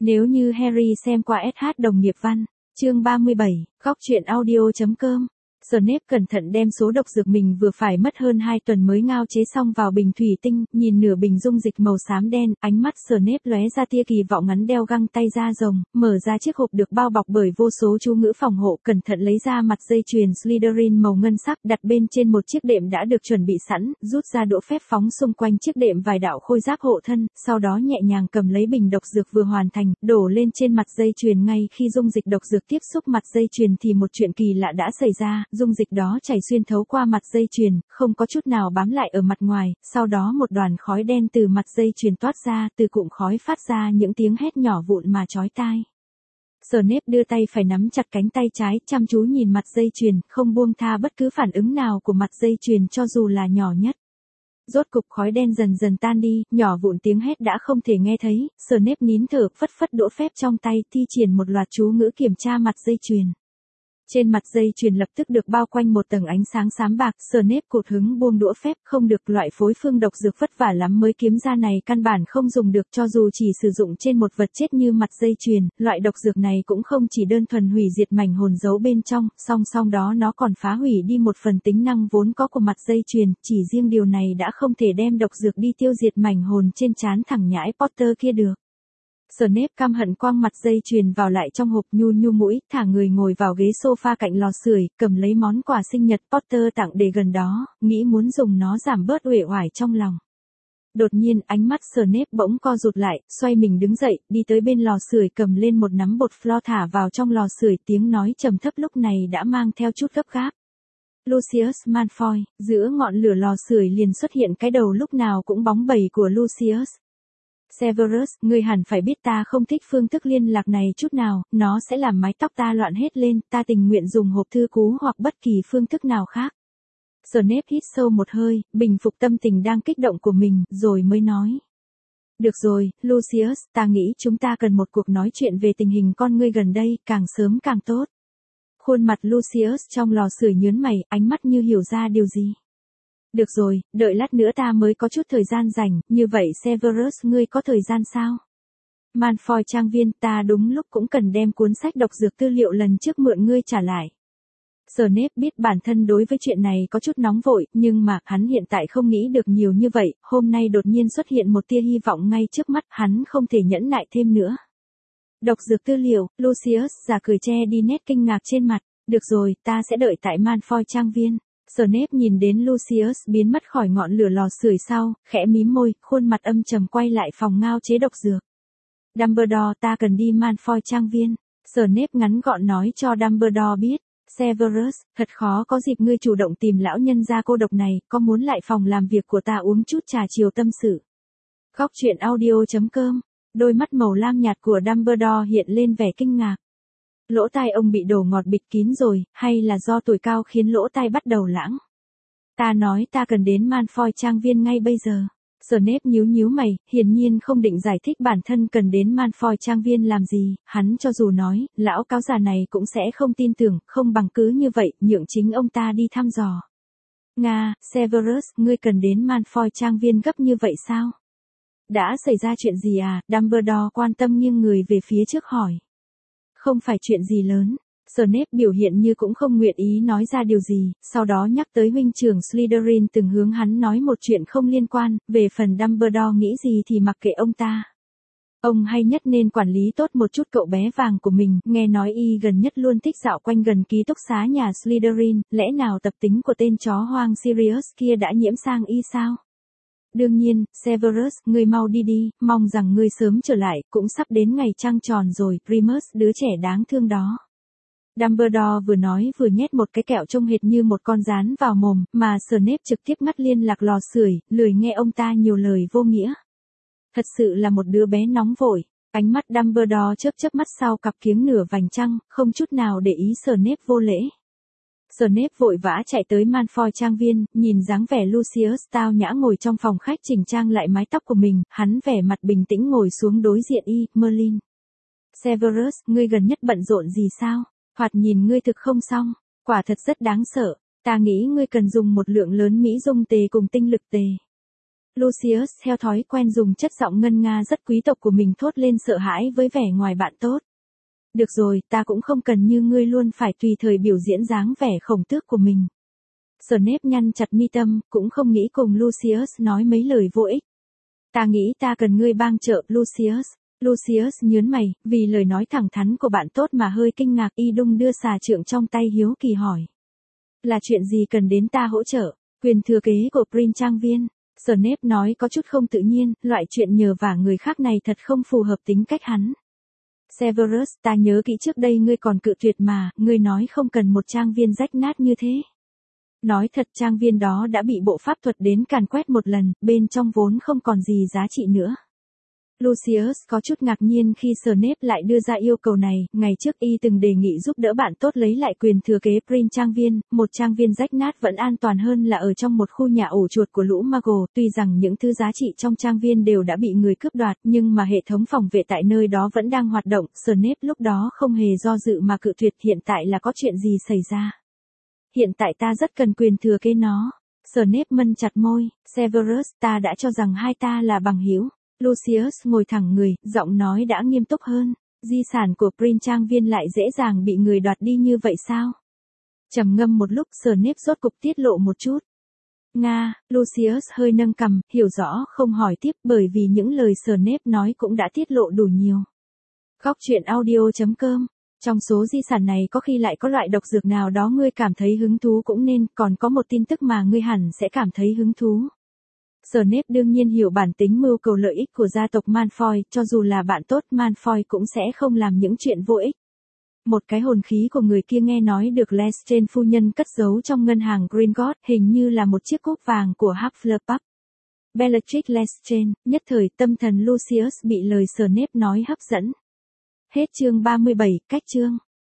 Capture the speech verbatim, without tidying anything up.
Nếu như Harry xem qua ét hát đồng nghiệp văn, chương ba mươi bảy, góc truyện audio.com. Snape cẩn thận đem số độc dược mình vừa phải mất hơn hai tuần mới ngao chế xong vào bình thủy tinh, nhìn nửa bình dung dịch màu xám đen, ánh mắt Snape lóe ra tia kỳ vọng, ngắn đeo găng tay da rồng, mở ra chiếc hộp được bao bọc bởi vô số chú ngữ phòng hộ, cẩn thận lấy ra mặt dây chuyền Slytherin màu ngân sắc, đặt bên trên một chiếc đệm đã được chuẩn bị sẵn, rút ra đũa phép phóng xung quanh chiếc đệm vài đạo khôi giáp hộ thân, sau đó nhẹ nhàng cầm lấy bình độc dược vừa hoàn thành, đổ lên trên mặt dây chuyền. Ngay khi dung dịch độc dược tiếp xúc mặt dây chuyền thì một chuyện kỳ lạ đã xảy ra. Dung dịch đó chảy xuyên thấu qua mặt dây chuyền, không có chút nào bám lại ở mặt ngoài, sau đó một đoàn khói đen từ mặt dây chuyền toát ra, từ cụm khói phát ra những tiếng hét nhỏ vụn mà chói tai. Snape đưa tay phải nắm chặt cánh tay trái, chăm chú nhìn mặt dây chuyền, không buông tha bất cứ phản ứng nào của mặt dây chuyền cho dù là nhỏ nhất. Rốt cục khói đen dần dần tan đi, nhỏ vụn tiếng hét đã không thể nghe thấy, Snape nín thở, phất phất đũa phép trong tay, thi triển một loạt chú ngữ kiểm tra mặt dây chuyền. Trên mặt dây chuyền lập tức được bao quanh một tầng ánh sáng xám bạc. Snape cụt hứng buông đũa phép, không được, loại phối phương độc dược vất vả lắm mới kiếm ra này căn bản không dùng được, cho dù chỉ sử dụng trên một vật chết như mặt dây chuyền, loại độc dược này cũng không chỉ đơn thuần hủy diệt mảnh hồn giấu bên trong, song song đó nó còn phá hủy đi một phần tính năng vốn có của mặt dây chuyền, chỉ riêng điều này đã không thể đem độc dược đi tiêu diệt mảnh hồn trên trán thằng nhãi Potter kia được. Snape căm hận quăng mặt dây chuyền vào lại trong hộp, nhu nhu mũi, thả người ngồi vào ghế sofa cạnh lò sưởi, cầm lấy món quà sinh nhật Potter tặng để gần đó, nghĩ muốn dùng nó giảm bớt uể oải trong lòng. Đột nhiên, ánh mắt Snape bỗng co rụt lại, xoay mình đứng dậy, đi tới bên lò sưởi, cầm lên một nắm bột floor thả vào trong lò sưởi, tiếng nói trầm thấp lúc này đã mang theo chút gấp gáp. Lucius Malfoy, giữa ngọn lửa lò sưởi liền xuất hiện cái đầu lúc nào cũng bóng bẩy của Lucius. Severus, ngươi hẳn phải biết ta không thích phương thức liên lạc này chút nào, nó sẽ làm mái tóc ta loạn hết lên, ta tình nguyện dùng hộp thư cú hoặc bất kỳ phương thức nào khác. Snape hít sâu một hơi, bình phục tâm tình đang kích động của mình, rồi mới nói. Được rồi, Lucius, ta nghĩ chúng ta cần một cuộc nói chuyện về tình hình con ngươi gần đây, càng sớm càng tốt. Khuôn mặt Lucius trong lò sưởi nhướng mày, ánh mắt như hiểu ra điều gì. Được rồi, đợi lát nữa ta mới có chút thời gian rảnh, như vậy Severus, ngươi có thời gian sao? Malfoy trang viên, ta đúng lúc cũng cần đem cuốn sách độc dược tư liệu lần trước mượn ngươi trả lại. Snape biết bản thân đối với chuyện này có chút nóng vội, nhưng mà hắn hiện tại không nghĩ được nhiều như vậy, hôm nay đột nhiên xuất hiện một tia hy vọng ngay trước mắt, hắn không thể nhẫn nại thêm nữa. Độc dược tư liệu, Lucius giả cười che đi nét kinh ngạc trên mặt, được rồi, ta sẽ đợi tại Malfoy trang viên. Snape nhìn đến Lucius biến mất khỏi ngọn lửa lò sưởi sau, khẽ mím môi, khuôn mặt âm trầm quay lại phòng ngao chế độc dược. Dumbledore, ta cần đi Malfoy trang viên. Snape ngắn gọn nói cho Dumbledore biết. Severus, thật khó có dịp ngươi chủ động tìm lão nhân gia cô độc này, có muốn lại phòng làm việc của ta uống chút trà chiều tâm sự. Góc truyện audio.com, đôi mắt màu lam nhạt của Dumbledore hiện lên vẻ kinh ngạc. Lỗ tai ông bị đồ ngọt bịt kín rồi, hay là do tuổi cao khiến lỗ tai bắt đầu lãng? Ta nói ta cần đến Malfoy trang viên ngay bây giờ. Snape nhíu nhíu mày, hiển nhiên không định giải thích bản thân cần đến Malfoy trang viên làm gì, hắn cho dù nói, lão cáo già này cũng sẽ không tin tưởng, không bằng cứ như vậy, nhượng chính ông ta đi thăm dò. Nga, Severus, ngươi cần đến Malfoy trang viên gấp như vậy sao? Đã xảy ra chuyện gì à? Dumbledore quan tâm nghiêng người về phía trước hỏi. Không phải chuyện gì lớn. Snape biểu hiện như cũng không nguyện ý nói ra điều gì, sau đó nhắc tới huynh trưởng Slytherin từng hướng hắn nói một chuyện không liên quan, về phần Dumbledore nghĩ gì thì mặc kệ ông ta. Ông hay nhất nên quản lý tốt một chút cậu bé vàng của mình, nghe nói y gần nhất luôn thích dạo quanh gần ký túc xá nhà Slytherin, lẽ nào tập tính của tên chó hoang Sirius kia đã nhiễm sang y sao? Đương nhiên, Severus, ngươi mau đi đi, mong rằng ngươi sớm trở lại, cũng sắp đến ngày trăng tròn rồi, Remus, đứa trẻ đáng thương đó. Dumbledore vừa nói vừa nhét một cái kẹo trông hệt như một con gián vào mồm, mà Snape trực tiếp ngắt liên lạc lò sưởi, lười nghe ông ta nhiều lời vô nghĩa. Thật sự là một đứa bé nóng vội, ánh mắt Dumbledore chớp chớp mắt sau cặp kiếng nửa vành trăng, không chút nào để ý Snape vô lễ. Snape vội vã chạy tới Malfoy trang viên, nhìn dáng vẻ Lucius tao nhã ngồi trong phòng khách chỉnh trang lại mái tóc của mình, hắn vẻ mặt bình tĩnh ngồi xuống đối diện y, Merlin. Severus, ngươi gần nhất bận rộn gì sao? Thoạt nhìn ngươi thực không xong, quả thật rất đáng sợ, ta nghĩ ngươi cần dùng một lượng lớn mỹ dung tề cùng tinh lực tề. Lucius theo thói quen dùng chất giọng ngân nga rất quý tộc của mình thốt lên sợ hãi với vẻ ngoài bạn tốt. Được rồi, ta cũng không cần như ngươi luôn phải tùy thời biểu diễn dáng vẻ khổng tước của mình. Snape nhăn chặt mi tâm, cũng không nghĩ cùng Lucius nói mấy lời vô ích. Ta nghĩ ta cần ngươi bang trợ, Lucius. Lucius nhớn mày, vì lời nói thẳng thắn của bạn tốt mà hơi kinh ngạc. Y đung đưa xà trượng trong tay hiếu kỳ hỏi. Là chuyện gì cần đến ta hỗ trợ? Quyền thừa kế của Prince Trang Viên. Snape nói có chút không tự nhiên, loại chuyện nhờ vả người khác này thật không phù hợp tính cách hắn. Severus, ta nhớ kỹ trước đây ngươi còn cự tuyệt mà, ngươi nói không cần một trang viên rách nát như thế. Nói thật, trang viên đó đã bị bộ pháp thuật đến càn quét một lần, bên trong vốn không còn gì giá trị nữa. Lucius có chút ngạc nhiên khi Snape lại đưa ra yêu cầu này. Ngày trước y từng đề nghị giúp đỡ bạn tốt lấy lại quyền thừa kế Prince Trang Viên. Một trang viên rách nát vẫn an toàn hơn là ở trong một khu nhà ổ chuột của lũ Muggle. Tuy rằng những thứ giá trị trong trang viên đều đã bị người cướp đoạt, nhưng mà hệ thống phòng vệ tại nơi đó vẫn đang hoạt động. Snape lúc đó không hề do dự mà cự tuyệt. Hiện tại là có chuyện gì xảy ra? Hiện tại ta rất cần quyền thừa kế nó. Snape mân chặt môi. Severus, ta đã cho rằng hai ta là bằng hữu. Lucius ngồi thẳng người, giọng nói đã nghiêm túc hơn. Di sản của Prince Trang Viên lại dễ dàng bị người đoạt đi như vậy sao? Trầm ngâm một lúc, Snape rốt cục tiết lộ một chút. Nga, Lucius hơi nâng cằm, hiểu rõ không hỏi tiếp bởi vì những lời Snape nói cũng đã tiết lộ đủ nhiều. Góc truyện audio chấm com. Trong số di sản này có khi lại có loại độc dược nào đó ngươi cảm thấy hứng thú cũng nên, còn có một tin tức mà ngươi hẳn sẽ cảm thấy hứng thú. Snape đương nhiên hiểu bản tính mưu cầu lợi ích của gia tộc Malfoy, cho dù là bạn tốt Malfoy cũng sẽ không làm những chuyện vô ích. Một cái hồn khí của người kia nghe nói được Lestrange phu nhân cất giấu trong ngân hàng Gringotts, hình như là một chiếc cúp vàng của Hufflepuff. Bellatrix Lestrange, nhất thời tâm thần Lucius bị lời Snape nói hấp dẫn. Hết chương ba mươi bảy, cách chương.